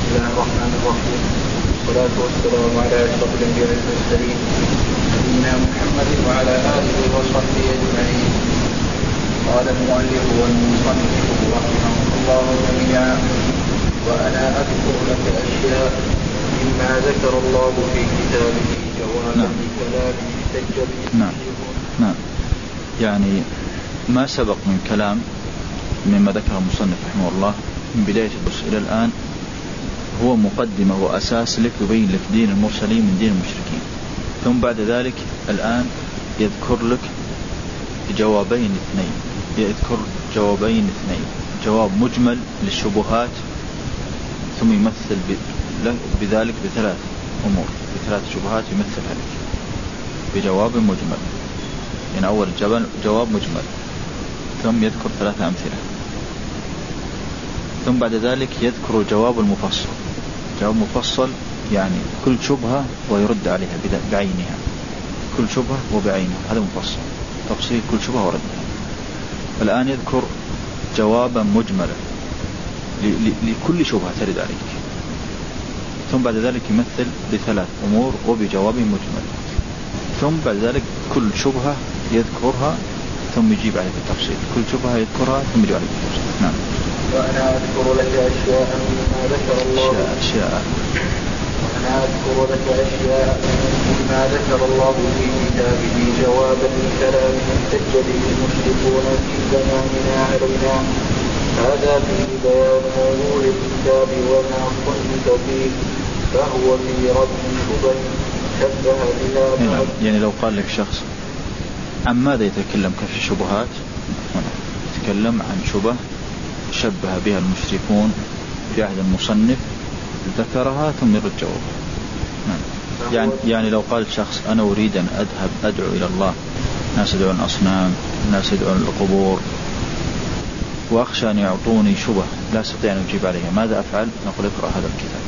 الله الرحمن الرحيم، والصلاة والسلام على أشرف الأنبياء والمرسلين نبينا محمد وعلى آله وصحبه أجمعين. قال المؤلف والمصنف رحمه الله جميعا: وأنا أذكر لك أشياء مما ذكر الله في كتابه جوابا لكلام احتج به. نعم. يعني ما سبق من كلام مما ذكر المصنف رحمه الله من بداية الدرس إلى الآن هو مقدمة وأساس لك يبين لك دين المرسلين من دين المشركين، ثم بعد ذلك الآن يذكر لك جوابين اثنين، جواب مجمل للشبهات، ثم يمثل بذلك بثلاث أمور، بثلاث شبهات يمثلها لك بجواب مجمل. يعني أول جواب مجمل، ثم يذكر ثلاثة أمثلة، ثم بعد ذلك يذكر جواب المفصل. جواب مفصل يعني كل شبهة ويرد عليها بعينها، كل شبهة وبعينها، هذا مفصل تفصيل كل شبهة وردها. الآن يذكر جوابا مجملا لكل شبهة ترد عليك، ثم بعد ذلك يمثل بثلاث أمور وبجواب مجمل، ثم بعد ذلك كل شبهة يذكرها ثم يجيب عليها بالتفصيل، كل شبهة يذكرها ثم يجيب عليها بالتفصيل. نعم. وأنا أذكر لك أشياء مما ذكر الله في كتابه جوابا لكلام احتج به المشركون في زماننا علينا. هذا فيه بيان موضوع الكتاب وما صنف فيه، فهو في رد شبه شبه بها. يعني لو قال لك شخص عن ماذا يتكلم كشف الشبهات، يتكلم عن شبه شبه بها المشركون في عهد المصنف، ذكرها ثم يرد جوابها. يعني لو قال شخص أنا أريد أن أذهب أدعو إلى الله، ناس يدعون الأصنام، ناس يدعون القبور، وأخشى أن يعطوني شبه لا أستطيع أن أجيب عليها، ماذا أفعل؟ نقول اقرأ هذا الكتاب.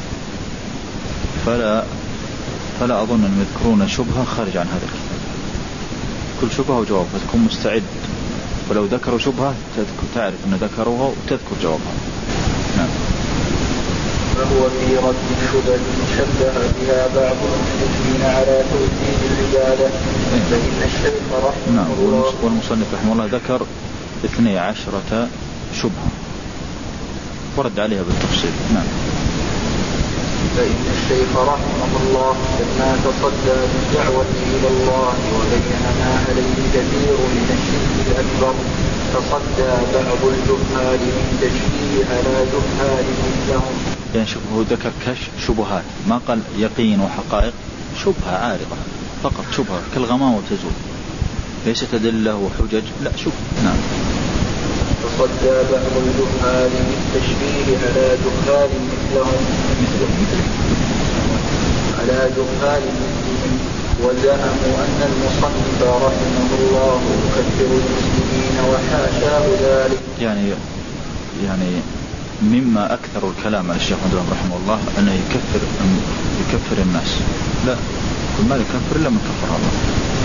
فلا أظن أن يذكرون شبهة خارج عن هذا الكتاب، كل شبهة وجواب، فتكون مستعد، ولو ذكروا شبهة تعرف أن ذكروها وتذكر جوابها. نعم. فهو في رد شبه شبه بها بعض المسلمين على توحيد العبادة، فإن الشيخ رحمه الله والمصنف رحمه الله ذكر 12 شبهة ورد عليها بالتفصيل. نعم. فإن الشيخ رحمه الله لما تصدى بالدعوة إلى الله وبين ما عليه كثير من الشرك الأكبر، تصدى بعض الجهال من تشبيه على جهال مثلهم. يعني شبهه ذكر شبهات، ما قال يقين وحقائق، شبهة عارضة فقط، شبهة كالغمام وتزول، ليست أدلة وحجج، لا شبهة. نعم. تصدى بعض الجهال من تشبيه على جهال مثلهم وزعموا أن المصنف رحمه الله يكفر المسلمين وحاشاه ذلك. يعني مما أكثر الكلام على الشيخ محمد رحمه الله أنه يكفر الناس، لا، كل ما يكفر إلا من كفر الله.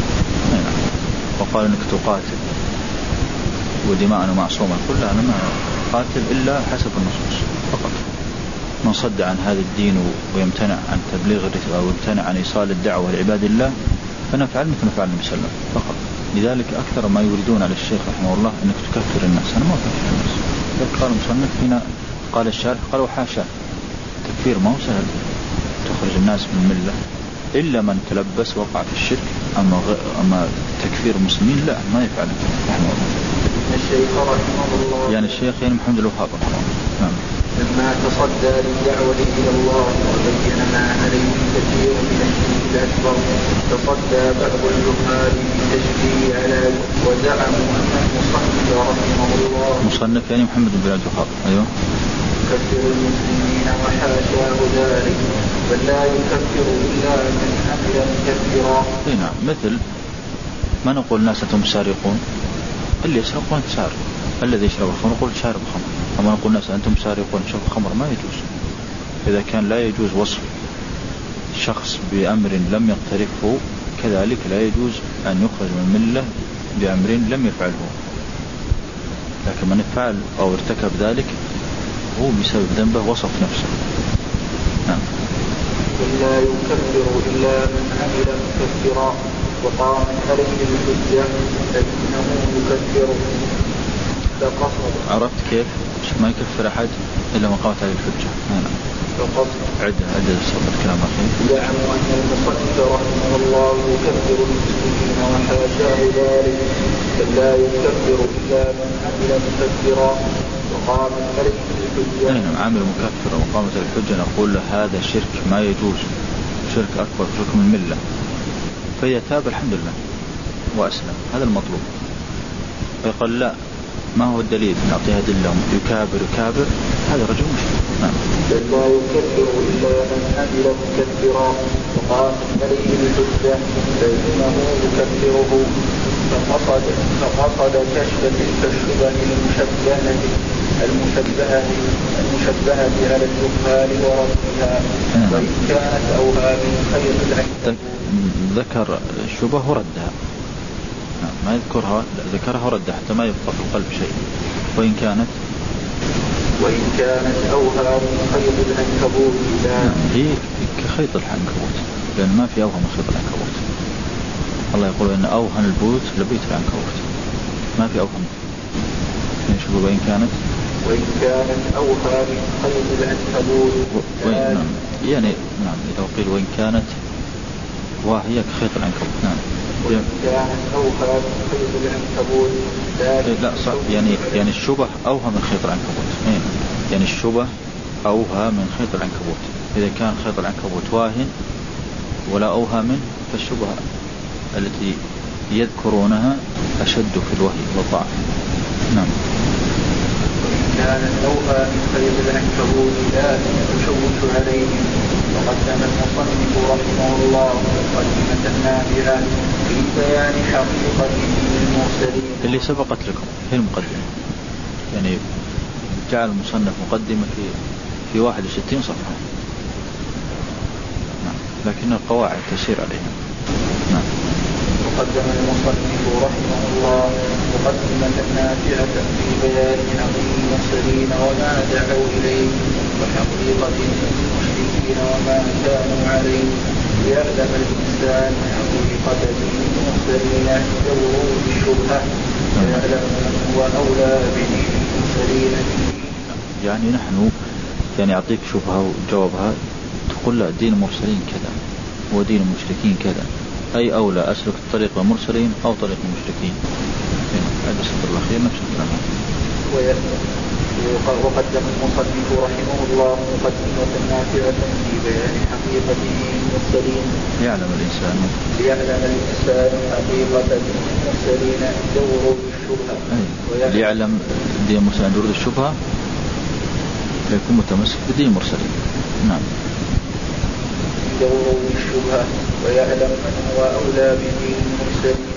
وقال أنك تقاتل ودماءنا معصومة، كلها أنا ما قاتل إلا حسب النصوص فقط. من صد عن هذا الدين ويمتنع عن تبليغ الرسالة ويمتنع عن إيصال الدعوة لعباد الله فنفعل مثل ما فعل النبي صلى الله عليه وسلم فقط. لذلك أكثر ما يريدون على الشيخ رحمه الله أنك تكفر الناس، أنا ما أكفر الناس. قال المصنف هنا، قال الشارح، قال وحاشا، تكفير ما هو سهل، تخرج الناس من الملة إلا من تلبس وقع في الشرك، أما تكفير المسلمين لا، ما يفعل رحمه الله. الشيخ رحمه الله يعني الشيخ يعني محمد الوهاب رحمه الله. نعم. لما تصدى للدعوة إلى الله وبين ما عليه كثير من الشرك الأكبر، تصدى بعض الجهال بالتشبيه على وزعموا أن المصنف رحمه الله مصنف يعني محمد بن عبد الوهاب، أيوه، يكفر المسلمين وحاشاه ذلك، بل لا يكفر إلا من عمل مكفرا. نعم. مثل ما نقول الناس أنتم سارقون، اللي يسرقون سارق، الذي يشرب الخمر نقول شارب خمر. أما نقول الناس أنتم سارقون شرب خمر، ما يجوز. إذا كان لا يجوز وصف شخص بأمر لم يقترفه، كذلك لا يجوز أن يخرج من الملة بأمر لم يفعله. لكن من فعل أو ارتكب ذلك هو بسبب ذنبه وصف نفسه، لا يكفر إلا من عمل مكفرا وقامت عليه الحجة فإنه يكفر فقصد. عرفت كيف ما يكفر أحد إلا ما قامت عليه الحجة؟ هنا عدة الصبر كلام أخير. يعلم أن المصنف رحمه الله يكفر المسلمين وحاشاه ذلك بل لا يكفر إلا من عمل مكفرا وقامت عليه الحجة. نعم عامل مكفر وقامت عليه الحجة نقول له هذا شرك ما يجوز، شرك أكبر، شرك من الملة، فإذا تاب الحمد لله وأسلم، هذا المطلوب. فيقول لا ما هو الدليل نعطيها أدلة يكابر هذا رجل مشرك. نعم. بل لا يكفر إلا من عمل مكفرا وقامت عليه الحجة فإنه يكفره فقصد كشف تلك الشبه المشبهة على الجهال وربها وإن كانت أوهام خير العين. ذكر الشبه وردها، ما يذكرها، ذكرها وردها حتى ما يبقى في القلب شيء. وإن كانت أوهام خيط العنكبوت هي كخيط العنكبوت، لأن ما في أوهام خيط العنكبوت. الله يقول إن أوهن البيوت لبيت العنكبوت، ما في أوهام. نشوف وإن كانت أوهام خيط العنكبوت يعني نعم إذا قيل وإن كانت وهي كخيط العنكبوت. نعم. وإن كانت أوهام خيط العنكبوت لا صح، يعني الشبه أوهى من خيط العنكبوت. يعني الشبه أوهى من خيط العنكبوت. إذا كان خيط العنكبوت واهن ولا أوهى منه فالشبه التي يذكرونها أشد في الوهي والضعف. نعم. كانت أوهى من خيط العنكبوت لا تشوش عليهم. وقدم المصنف رحمه الله مقدمة نافعة في بيان حقيقة المرسلين اللي سبقت لكم هي المقدمة. يعني جعل المصنف مقدمة في 61 صفحة. نعم. لكن القواعد تسير عليها. نعم. وقدم المصنف رحمه الله مقدمة نافعة في بيان حقيقة المرسلين وما دعوا إليه وحقيقة المشركين وما كانوا عليه ليعلم الإنسان حقيقة المرسلين عند ورود الشبهة ويعلم من هو أولى بدين المرسلين. يعني نحن يعطيك شبهة وجوابها تقول لا دين المرسلين كذا ودين المشركين كذا، أي أولى أسلك طريق المرسلين أو طريق المشركين. هذا السطر الأخير نفس الكلام. وقدم المصنف رحمه الله مقدمة نافعة في بيان حقيقة المرسلين ليعلم الإنسان حقيقة المرسلين عند ورود الشبهة. ليعلم دين المرسلين عند ورود الشبهة فيكون متمسك بدين المرسلين. نعم. عند ورود الشبهة ويعلم من هو أولى بدين المرسلين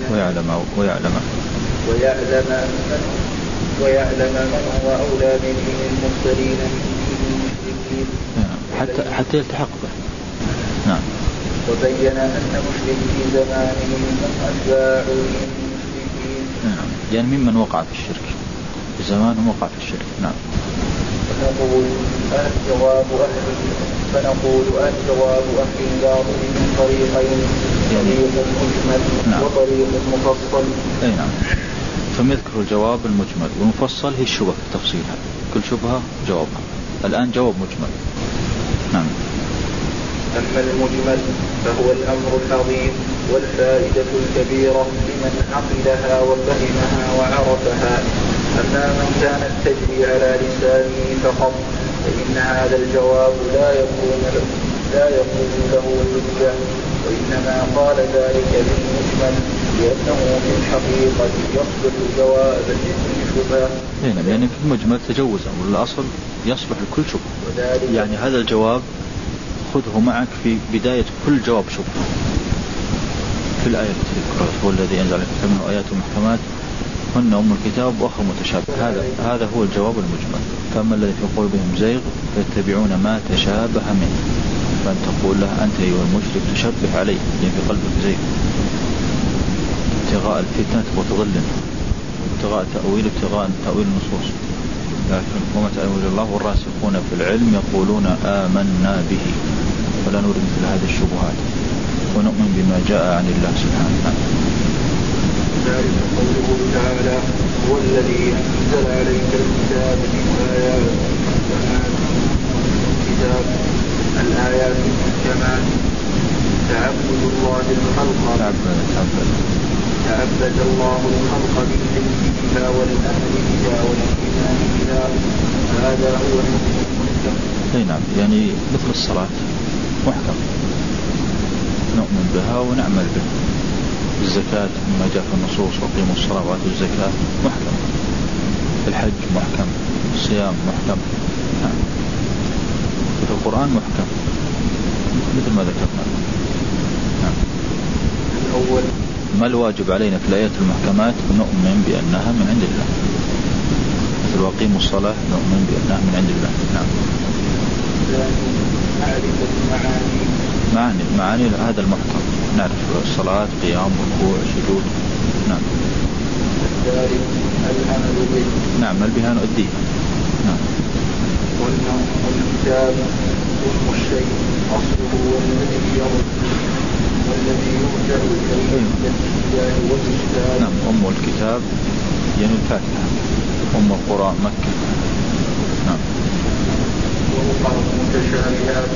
ويعلم من هو أولى بدين المرسلين من المشركين حتى يلتحق به. نعم. وبين أن مشركي زمانهم هم أتباع المشركين. نعم. يعني ممن وقع في الشرك في زمانهم وقع في الشرك. نعم. فنقول الجواب أهل الباطل من طريقين، طريق مجمل وطريق مفصل. أي نعم. ثم يذكر الجواب المجمل والمفصل هي الشبهة تفصيلها، كل شبهة جوابها. الآن جواب مجمل. نعم. أما المجمل فهو الأمر العظيم والفائدة الكبيرة لمن عقلها وفهمها وعرفها. أما من كانت تجري على لسانه فقط فإن هذا الجواب لا يكون له حجة، وإنما قال ذلك بالمجمل لأنه في الحقيقة يصلح جواب لكل شبهة. يعني في المجمل تجوزا، والأصل يصلح لكل شبهة. يعني هذا الجواب خذه معك في بداية كل جواب شبهة في الآية التي ذكرت هو الذي أنزل منه آيات محكمات هن أم الكتاب وأخر متشابه. هذا هو الجواب المجمل. فأما الذي في قلوبهم زيغ فيتبعون ما تشابه منه، فأن تقول له أنت أيها المشرك تشبه عليه لأن في قلبك زيغ ابتغاء الفتنة وتضلل ابتغاء تأويل النصوص. لكن وما تأويل الله والراسخون في العلم يقولون آمنا به ولا نريد مثل هذه الشبهات، ونؤمن بما جاء عن الله سبحانه. ذلك قوله تعالى: هو الذي أنزل عليك الكتاب منه آيات محكمات الكتاب. الآيات المحكمات تعبد الله الخلق بالعلم بها والأمر بها والإيمان بها. هذا هو المحكم. نعم، يعني مثل الصلاة محكم نؤمن بها ونعمل بها. الزكاة ما جاء في النصوص: وقيموا الصلاة وآتوا الزكاة، محكم. الحج محكم، الصيام محكم. نعم. في القرآن محكم مثل ما ذكرنا. نعم. الأول: ما الواجب علينا في الآيات المحكمات؟ نؤمن بأنها من عند الله، مثل وقيموا الصلاة نؤمن بأنها من عند الله. نعم. معرفة معاني هذا المحكم، نعرف الصلاة قيام ركوع سجود. نعم. الثالث: العمل به. نعمل بها نؤديها. نعم. والكتاب أم الشيء أصله والذي يرجع إليه الابتداء والإشكال. نعم. أم الكتاب يعني الفاتحة، أم القرآن مكة. نعم. وأخر متشابهات.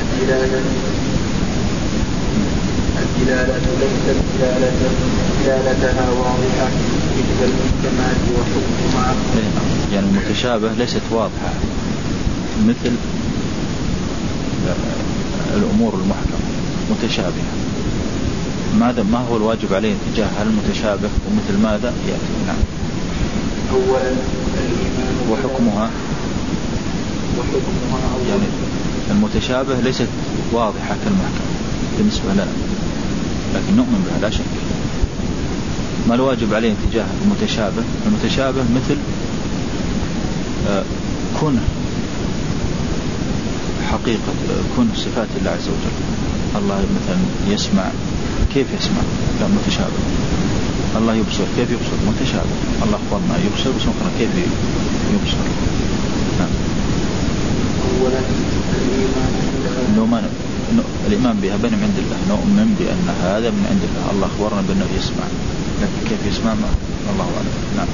الدلالة ليست دلالتها واضحة مثل المحكمات وحكمها. يعني المتشابه ليست واضحة مثل الأمور المحكمة، متشابهة. ما هو الواجب عليه تجاه المتشابه ومثل ماذا يأتي؟ نعم. أولا الإيمان وحكمها يعني المتشابه ليست واضحة كالمحكمة بالنسبة لنا، لكن نؤمن بها لا شك. ما الواجب عليه تجاه المتشابه؟ المتشابه مثل كن حقيقة، كن صفات الله عز وجل. الله مثلا يسمع، كيف يسمع؟ لا، متشابه. الله يبصر، كيف يبصر؟ متشابه. الله أخبرنا يبصر، بس نقرأ كيف يبصر. نعم. أولا الإيمان بها بين من عند الله، نؤمن بأن هذا من عند الله. الله أخبرنا بأنه يسمع، لكن كيف يسمع ما الله أعلم. نعم.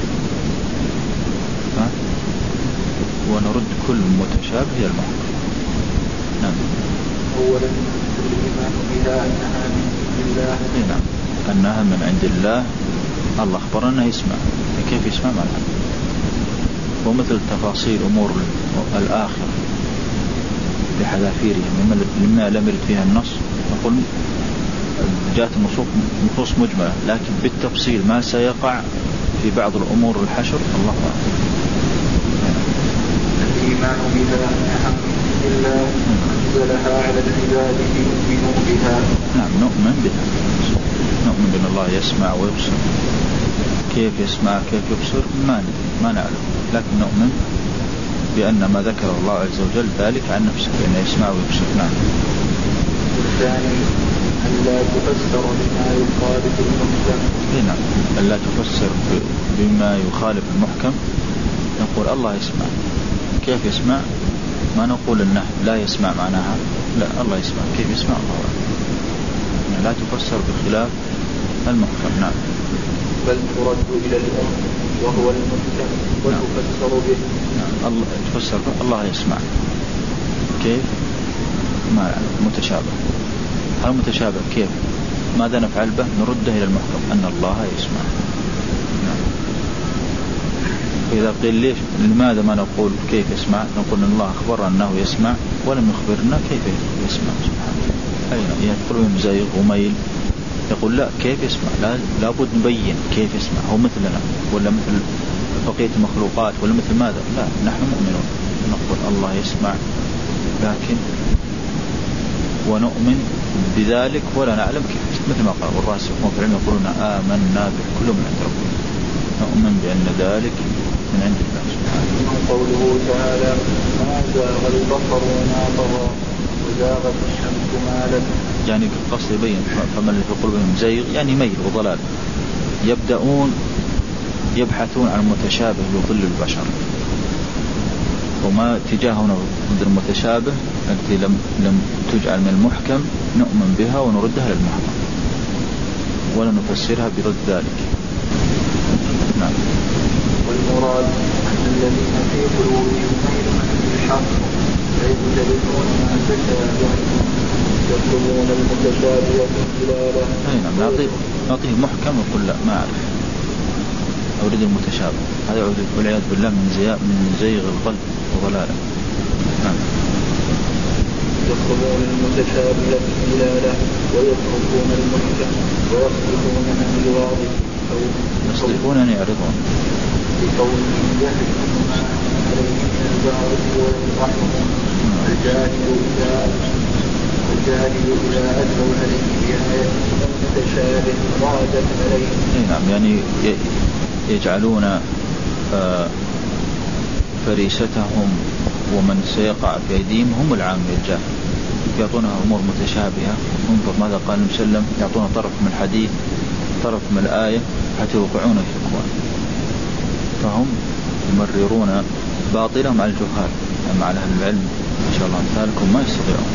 ونرد كل متشابه إلى المحكم. نعم. أولا الإيمان بها أنها من عند الله. نعم، أنها من عند الله. الله أخبرنا أنه يسمع، كيف يسمع ما نعلم. ومثل تفاصيل أمور الآخرة بحذافيرها مما لم يرد فيها النص، نقول جاءت النصوص مجملة، لكن بالتفصيل ما سيقع في بعض الأمور الحشر الله أعلم. الإيمان بها أنها إلا أنزلها على العباد ليؤمنوا بها. نعم، نؤمن بها، نؤمن بأن الله يسمع ويبصر. كيف يسمع كيف يبصر ما نعلم، لكن نؤمن بأن ما ذكر الله عز وجل ذلك عن نفسه، بأنه يسمع ويبصر. نعم. الثاني أن لا تفسر بما يخالف المحكم. نعم، أن لا تفسر بما يخالف المحكم. نقول الله يسمع، كيف يسمع؟ ما نقول إنه لا يسمع معناها، لا، الله يسمع، كيف يسمع الله يعني لا تفسر بخلاف المحكم. نعم. بل ترد إلى الأم وهو المحكم وتفسر به. نعم. الله تفسر الله يسمع، كيف؟ ما نعلم. متشابه، هل متشابه كيف؟ ماذا نفعل به؟ نرده إلى المحكم أن الله يسمع. نعم. إذا قيل ليش لماذا ما نقول كيف يسمع؟ نقول إن الله أخبرنا أنه يسمع ولم يخبرنا كيف يسمع. سبحانه. أين يدخل من زيغ وميل، يقول لا، كيف يسمع؟ لابد نبين كيف يسمع. هو مثلنا ولا مثل بقية المخلوقات ولا مثل ماذا؟ لا، نحن مؤمنون نقول الله يسمع، لكن ونؤمن بذلك ولا نعلم كيف. مثل ما قال والراسخون في العلم يقولون آمنا به كل من عند ربنا. نؤمن بأن ذلك من عند الله سبحانه. قوله تعالى: ما زاغ البصر وما طغى وزاغت الشمس ما لم. يعني قصد يبين فمن في قلوبهم زيغ يعني ميل وضلال، يبدأون يبحثون عن متشابه يضل البشر، وما اتجاهنا ضد المتشابه التي لم تجعل من المحكم نؤمن بها ونردها للمحكم ولا نفسرها برد ذلك. نعم. والمراد أن الذين في قلوبهم ميل عن الحق فيتبعون ما تشابه يطلبون المتشابه من خلاله. نعم. نعطيه محكم ويقول لا ما أعرف أريد المتشابه. هذا والعياذ بالله من زيغ القلب وضلاله. نعم. يطلبون المتشابه من خلاله ويتركون المحكم ويصدقون عن الواضح. يصدقون أن يعرضون بقولهم يهدون ما عليه من الباطل وينصحهم. الجاهل إذا أدعوا عليه بآية المتشابه ضادت عليه. نعم. يعني يجعلون فريستهم ومن سيقع في أيديهم هم العام الجاهل، يعطونها أمور متشابهة. انظر ماذا قال النبي صلى الله عليه وسلم، يعطون طرف من الحديث طرف من الآية حتى يوقعون في الأكوان، فهم يمررون باطلهم على الجهال. أما على أهل العلم إن شاء الله أمثالكم ما يستطيعون.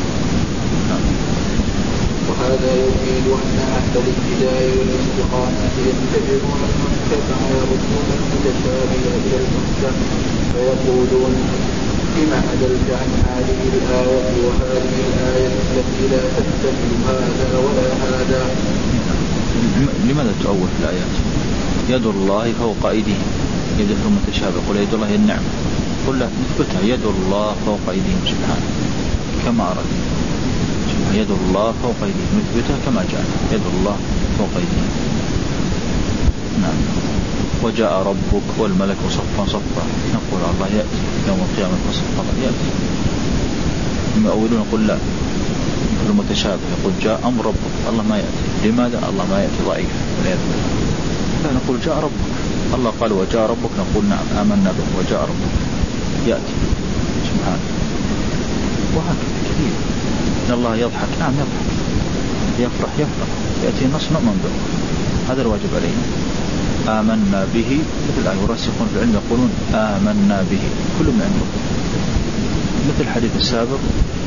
وهذا يفيد أن أهل الابتداء والاستقامة يتبعون المحكم ويردون المتشابه إلى المحكم فيقولون بما عدلت عن هذه الآية وهذه الآية التي لا تحتمل هذا ولا هذا. لماذا تؤول الآيات؟ يد الله فوق أيديهم، يد المتشابه. قل يد الله هي النعمة، قل لا نثبتها يد الله فوق أيديهم سبحانه كما أراد. يد الله فوق أيديهم نثبتها كما جاء يد الله فوق أيديهم. نعم. وجاء ربك والملك صفا صفا، نقول الله يأتي يوم القيامة صفا يأتي. يؤولون نقول لا مثل المتشابه، يقول جاء أمر ربك الله ما يأتي. لماذا الله ما يأتي؟ ضعيف والعياذ بالله. فنقول جاء ربك، الله قال وجاء ربك، نقول نعم آمنا به وجاء ربك يأتي سبحانه. وهكذا كثير. إن الله يضحك، نعم يضحك، يفرح يفرح، يأتي النص نؤمن به، هذا الواجب علينا. آمنا به مثل الآية وراسخون في العلم يقولون آمنا به كل من عند ربنا، مثل الحديث السابق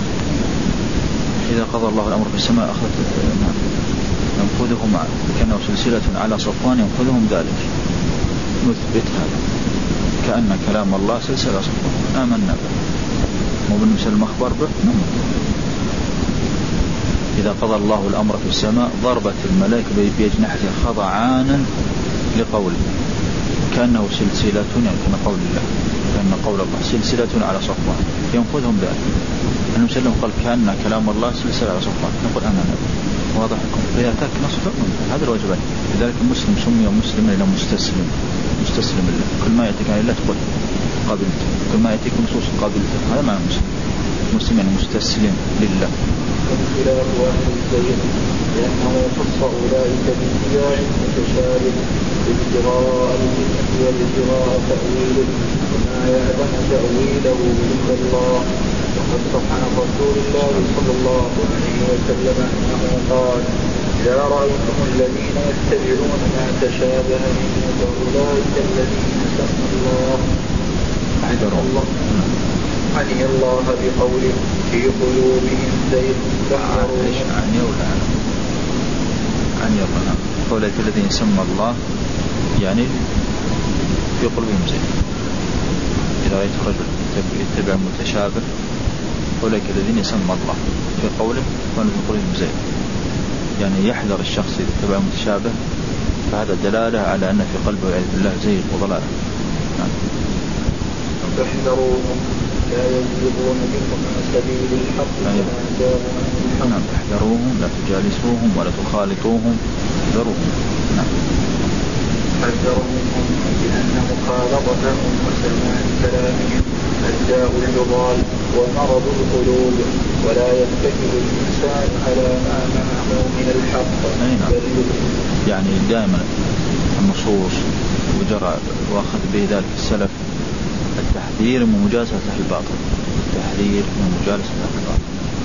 إذا قضى الله الأمر في السماء أخذت ينفذهم كأنه سلسلة على صفوان ينفذهم ذلك. نثبت هذا كأن كلام الله سلسلة على صفوان، آمنا به مو بالمثل المخبر به. إذا قضى الله الأمر في السماء ضربت الملائكة بأجنحتها خضعانا لقوله كأنه سلسلة، يعني كما قول الله كأن قول الله سلسلة على صفوان ينفذهم ذلك. النبي صلى الله عليه وسلم قال كأن كلام الله سلسلة على صفوان، نقول آمنا به. واضح لكم؟ فإذا أتاك نص فأمن، هذا الواجب عليك. لذلك المسلم سمي مسلما إلى مستسلم لله. كل ما يأتيك عن الله تقول قابلته، كل ما يأتيك نصوص قابلته، هذا معنى مسلم يعني مستسلم لله. خلاف أهل الزيت لأنه خص أولئك باتباع المتشابه ابتغاء الفتنة وابتغاء تأويله وما يعلم تأويله إلا الله. وقد صح عن رسول الله صلى الله عليه وسلم أنه قال إذا رأيتم الذين يتبعون ما تشابه منه فأولئك الذين سمى الله عني الله بقوله في قلوبهم زيغ أولئك الذين سمى الله يعني في قلوبهم زيغ. إذا رأيت رجل يتبع المتشابه أولئك الذين سمى الله في قوله فأولئك في قلوبهم زيغ، يعني يحذر الشخص إذا اتبع المتشابه، فهذا دلالة على أن في قلبه والعياذ بالله زيغ وضلال. فاحذروهم لا يزيغون بكم عن سبيل الحق. نعم. احذروهم لا تجالسوهم ولا تخالطوهم، احذروهم. نعم. حذرهم بأن مخالطتهم وسماع كلامهم الداء الجضال ومرض القلوب، ولا يتكل الإنسان على ما معه من الحق. يعني دائما النصوص وجرى واخذ به ذلك السلف التحذير من مجالسة أهل الباطل، التحذير من مجالسة أهل الباطل.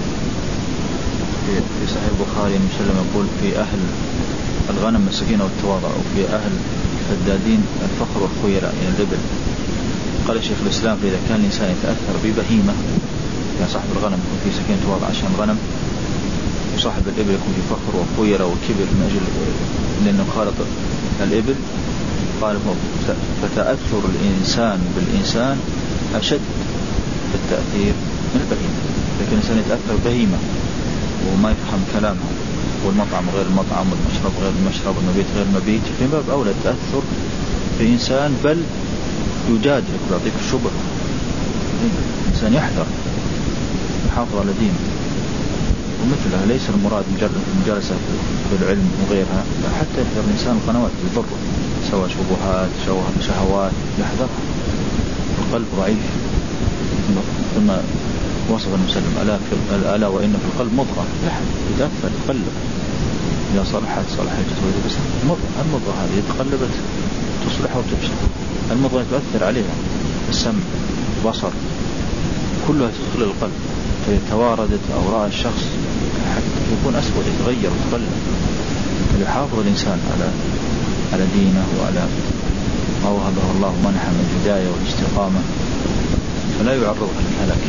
في صحيح البخاري النبي صلى الله عليه وسلم يقول في أهل الغنم السكينة والتواضع، وفي أهل الفدادين الفخر والخيلاء يعني الربل. قال الشيخ الإسلام: فإذا كان الإنسان يتأثر ببهيمة، كان صاحب الغنم يكون في سكينة وضع عشان غنم، وصاحب الإبل يكون في فخر وخيرة وكبر من أجل لأنه خالط الإبل، قال: فتأثر الإنسان بالإنسان أشد في التأثير من البهيمة. لكن الإنسان يتأثر بهيمة وما يفهم كلامها، والمطعم غير المطعم، والمشرب غير المشرب، والمبيت غير المبيت، في باب أولى التأثر بإنسان، بل يجادلك ويعطيك الشبه. الإنسان يحذر، يحافظ على دينه. ومثلها ليس المراد مجرد المجالسة في العلم وغيرها، حتى يحذر الإنسان القنوات الضرة، سواء شبهات شهوات، يحذرها. القلب ضعيف كما وصف المسلم: ألا وإن في القلب مضغة يتأثر يتقلب، إذا صلحت صلح الجسد، بس المضغة هذه تقلبت تصلح وتفسد. المضغة تؤثر عليها السمع، بصر، كلها تدخل القلب، فإذا تواردت أو رأى الشخص حتى يكون أسود يتغير وتقلب. فليحافظ الإنسان على دينه وعلى ما وهبه الله منحه من الهداية والاستقامة، فلا يعرض للهلاك.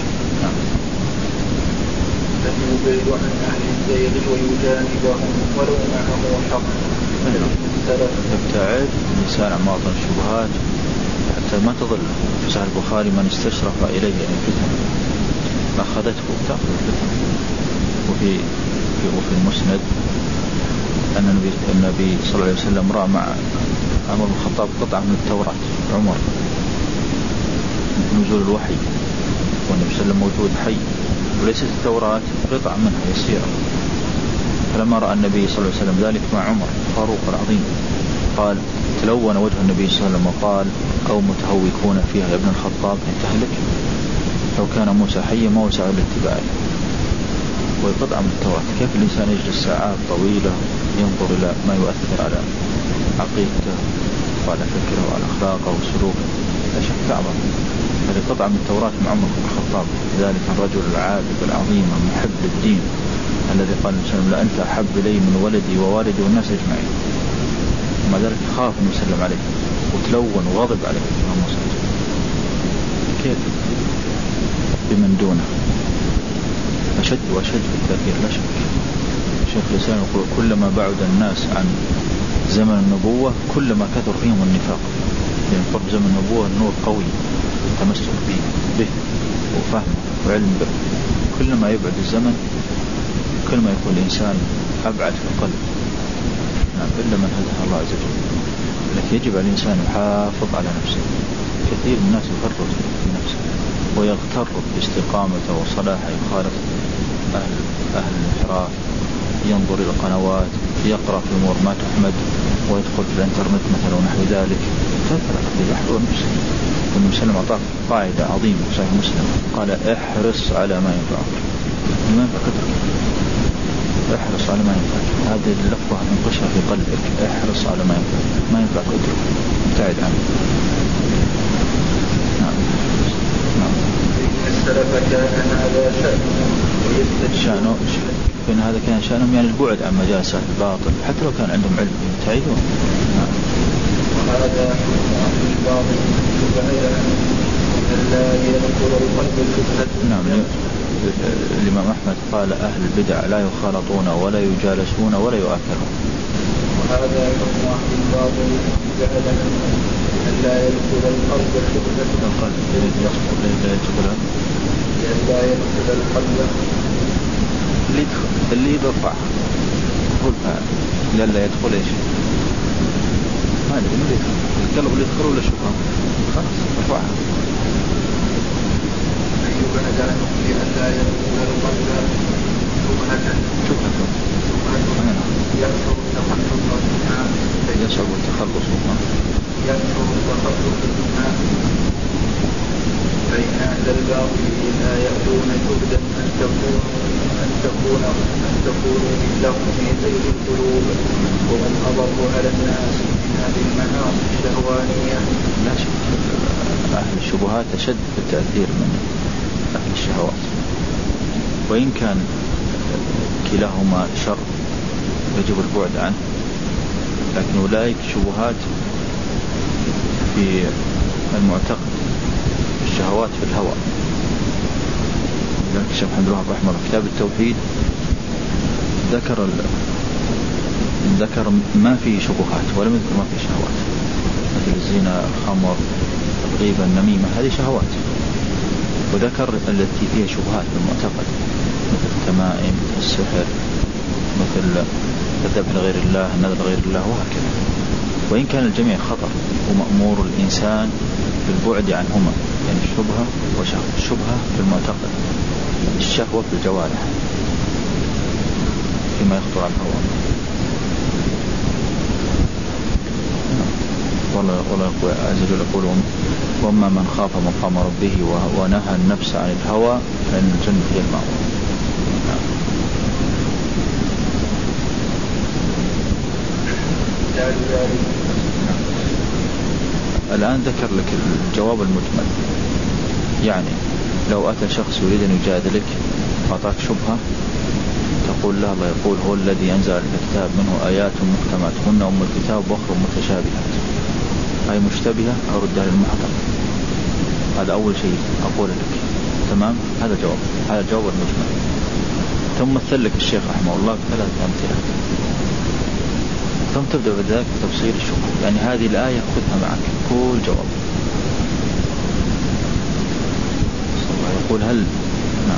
يبعد عن أهل الزيغ ويجانبهم ولو معه حق. يبتعد الإنسان عن مواطن الشبهات حتى ما تضل. في صحيح البخاري: من استشرف إليه أن الفتن أخذته تأخذ الفتن. وفي المسند أن النبي صلى الله عليه وسلم رأى مع عمر بن الخطاب قطعة من التوراة. عمر نزول الوحي والنبي صلى الله عليه وسلم موجود حي، وليست التوراة قطع منها يسيرة. فلما رأى النبي صلى الله عليه وسلم ذلك مع عمر فاروق العظيم، قال: تلون وجه النبي صلى الله عليه وسلم وقال: قوم متهوكون فيها يا ابن الخطاب تهلك، لو كان موسى حيا ما وسع لاتباعه. وقطع من التوراة. كيف الإنسان يجلس ساعات طويلة ينظر إلى ما يؤثر على عقيدته وعلى فكره وعلى أخلاقه وسلوكه؟ لا شك أعظم. هذه قطعة من التوراة مع عمر بن الخطاب، ذلك الرجل العابد العظيم المحب للدين الذي قال وسلم: لا أنت أحب إلي من ولدي ووالدي والناس أجمعين. ومع ذلك خاف أن يسلم عليه وتلون وغضب عليه. كيف بمن دونه؟ أشد وأشد في التأثير لا شك. شيخ الإسلام يقول: كلما بعد الناس عن زمن النبوة كلما كثر فيهم النفاق. لأن قرب زمن النبوة النور قوي، تمسك به وفهم وعلم به. كلما يبعد الزمن كلما يكون الإنسان أبعد في القلب. نعم، إلا من هداه الله عز وجل. لكن يجب على الإنسان يحافظ على نفسه. كثير من الناس يفرط في نفسه ويغتر باستقامته وصلاحه، يخالف أهل الانحراف، ينظر إلى القنوات، يقرأ في أمور ما تحمد، ويدخل في الانترنت مثلا ونحو ذلك. فثرة يحضر نفسه. والنبي صلى الله عليه وسلم أعطاه قاعدة عظيمة في صحيح مسلم، قال: احرص على ما ينفعك. ما ينفعك احرص على ما ينفعك. هذه اللفظة انقشها في قلبك. احرص على ما ينفعك، ما ينفعك اترك، ابتعد عنه. نعم. السلف كان هذا شأنه إن هذا كان شأنهم يعني البعد عن مجالس الباطل حتى لو كان عندهم علم يبتعدون. وهذا حكم الباطل بعيدا أن لا يدخل القلب الفتنة. نعم. الإمام أحمد قال: أهل البدع لا يخالطون ولا يجالسون ولا يؤثرون. وهذا حكم أهل الباطل بعيدا أن لا يدخل القلب الفتنة. القلب لا يدخل القلب اللي يدفع قل لا يدخل ايش؟ ما ادري من يدخل القلب اللي يدخل ولا شبهه خلاص رفعها. يبعد عنه لأن لا يدخل القلب شبهة يصعب التخلص منها. فإن أهل الباطل لا يأتون جهدا أن تكونوا لهم في زيغ القلوب، وهم أضر على الناس من هذه المعاصي الشهوانية. لا شك أهل الشبهات أشد بالتأثير من أهل الشهوات، وإن كان كلاهما شر يجب البعد عنه، لكن أولئك شبهات في المعتقد الشهوات في الهوى. لذلك الشيخ محمد الوهاب رحمه الله كتاب التوحيد ذكر ما فيه شبهات ولم يذكر ما فيه شهوات، مثل الزنا، الخمر، الغيبة، النميمة، هذه شهوات. وذكر التي فيها شبهات بالمعتقد، مثل التمائم، مثل السحر، مثل الذبح لغير الله، النذر لغير الله، وهكذا. وإن كان الجميع خطر، ومأمور الإنسان بالبعد عنهما، يعني الشبهة وشهوة. الشبهة في المعتقد، الشهوة في الجوارح فيما يخطر على الهوى. والله عز وجل يقول: وأما من خاف مقام ربه ونهى النفس عن الهوى فإن الجنة هي المأوى. الآن ذكر لك الجواب المجمل. يعني لو أتى شخص يريد أن يجادلك أعطاك شبهة، تقول له: الله يقول: هو الذي أنزل الكتاب منه آيات محكمات هن أم الكتاب وأخر متشابهات. أي مشتبهة أردها للمحكم. هذا أول شيء أقول لك. تمام؟ هذا الجواب المجمل. ثم مثل لك الشيخ رحمه الله بثلاث أمثلة، ثم تبدأ بذلك بتفصيل الشبهة. يعني هذه الآية خذها معك كل جواب. يقول: هل نعم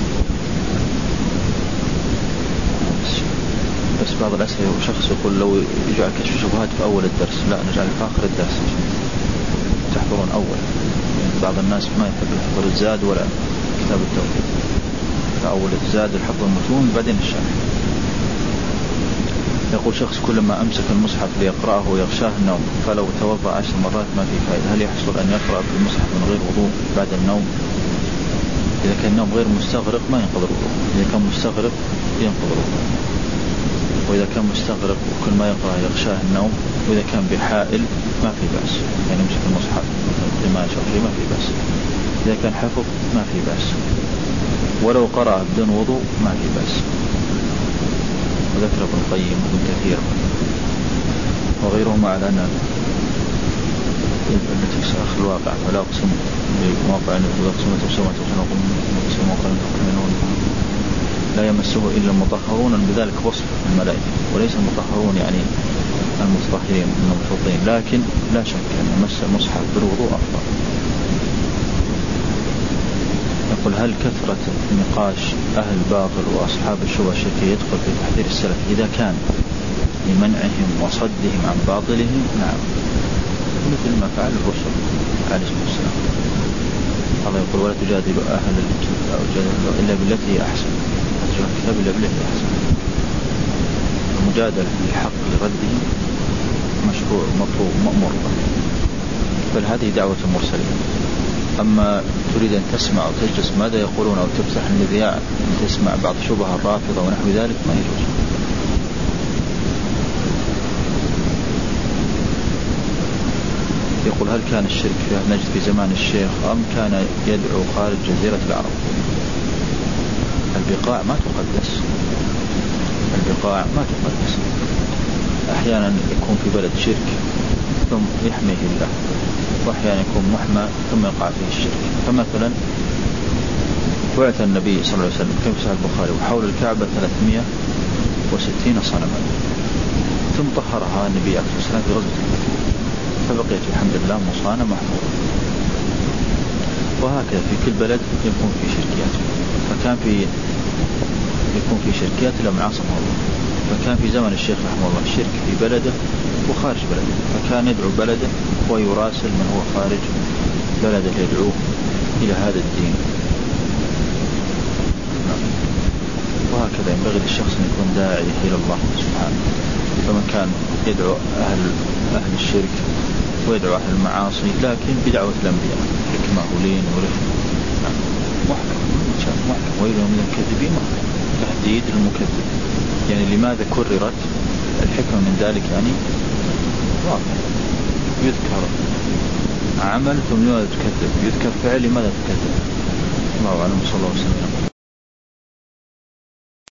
بس بعض الأسئلة شخص يقول: لو يجعل كشف شبهات في أول الدرس، لا، نجعل في آخر الدرس تحضرون أول. يعني بعض الناس ما يحب يحضر الزاد ولا كتاب التوحيد، فأول الزاد الحفظ المتون بعدين الشرح. يقول شخص: كلما أمسك المصحف ليقرأه ويغشاه النوم، فلو توضأ 10 مرات ما في فائدة، هل يحصل أن يقرأ في المصحف من غير وضوء بعد النوم؟ إذا كان النوم غير مستغرق ما ينقض الوضوء، إذا كان مستغرق ينقض الوضوء. وإذا كان مستغرق وكل ما يقرأ يغشاه النوم، وإذا كان بحائل ما في بأس، يعني يمسك المصحف لما شرحي ما في بأس. إذا كان حفظ ما في بأس، ولو قرأ بدون وضوء ما في بأس. وذكر ابن القيم وابن كثير وغيرهم على أن التي تسأخ الواقع فلا أقسم بمواقع لا يمسه إلا المطهرون، بذلك وصف الملائكة، وليس المطهرون يعني المتطهرين المبسوطين، لكن لا شك أن مس المصحف بالوضوء أفضل. يقول: هل كثرة نقاش أهل الباطل وأصحاب الشبهة الشركية يدخل في تحذير السلف إذا كان لمنعهم وصدهم عن باطلهم؟ نعم، مثل ما فعل الرسل عليه السلام. الله يقول: ولا تجادل أهل الكتاب إلا بالتي هي أحسن، تجادل الكتاب إلا بالتي هي أحسن. المجادلة للحق لردهم مشروع مطلوب مأمور، بل هذه دعوة المرسلين. أما تريد أن تسمع وتجلس ماذا يقولون أو تفتح المذياع تسمع بعض شبهة الرافضة ونحو ذلك ما يجوز. يقول: هل كان الشرك في أهل نجد في زمان الشيخ أم كان يدعو خارج جزيرة العرب؟ البقاع ما تقدس، البقاع ما تقدس. أحيانا يكون في بلد شرك ثم يحميه الله، وأحيانا يكون محمى ثم يقع فيه الشرك. فمثلا بعث النبي صلى الله عليه وسلم كما في صحيح البخاري وحول الكعبة 360 صنما، ثم طهرها النبي عليه الصلاة والسلام في غزوة الفتح، فبقيت الحمد لله مصانة محفوظة. وهكذا في كل بلد يكون في شركيات، يكون في شركيات لم عاصمه الله. فكان في زمن الشيخ رحمه الله الشرك في بلده وخارج بلده، فكان يدعو بلده ويراسل من هو خارج بلده يدعوه إلى هذا الدين. وهكذا ينبغي للشخص أن يكون داعي إلى الله سبحانه. فمن كان يدعو أهل الشرك ويدعو أهل المعاصي لكن بدعوة الأنبياء، حكمة ولين ورفق، محكم ويل من الكذبين، تهديد المكذب. يعني لماذا كررت الحكمة من ذلك؟ يعني واضح، يذكر عمل ثم لماذا تكذب، يذكر فعل لماذا تكذب. الله أعلم، صلى الله عليه وسلم.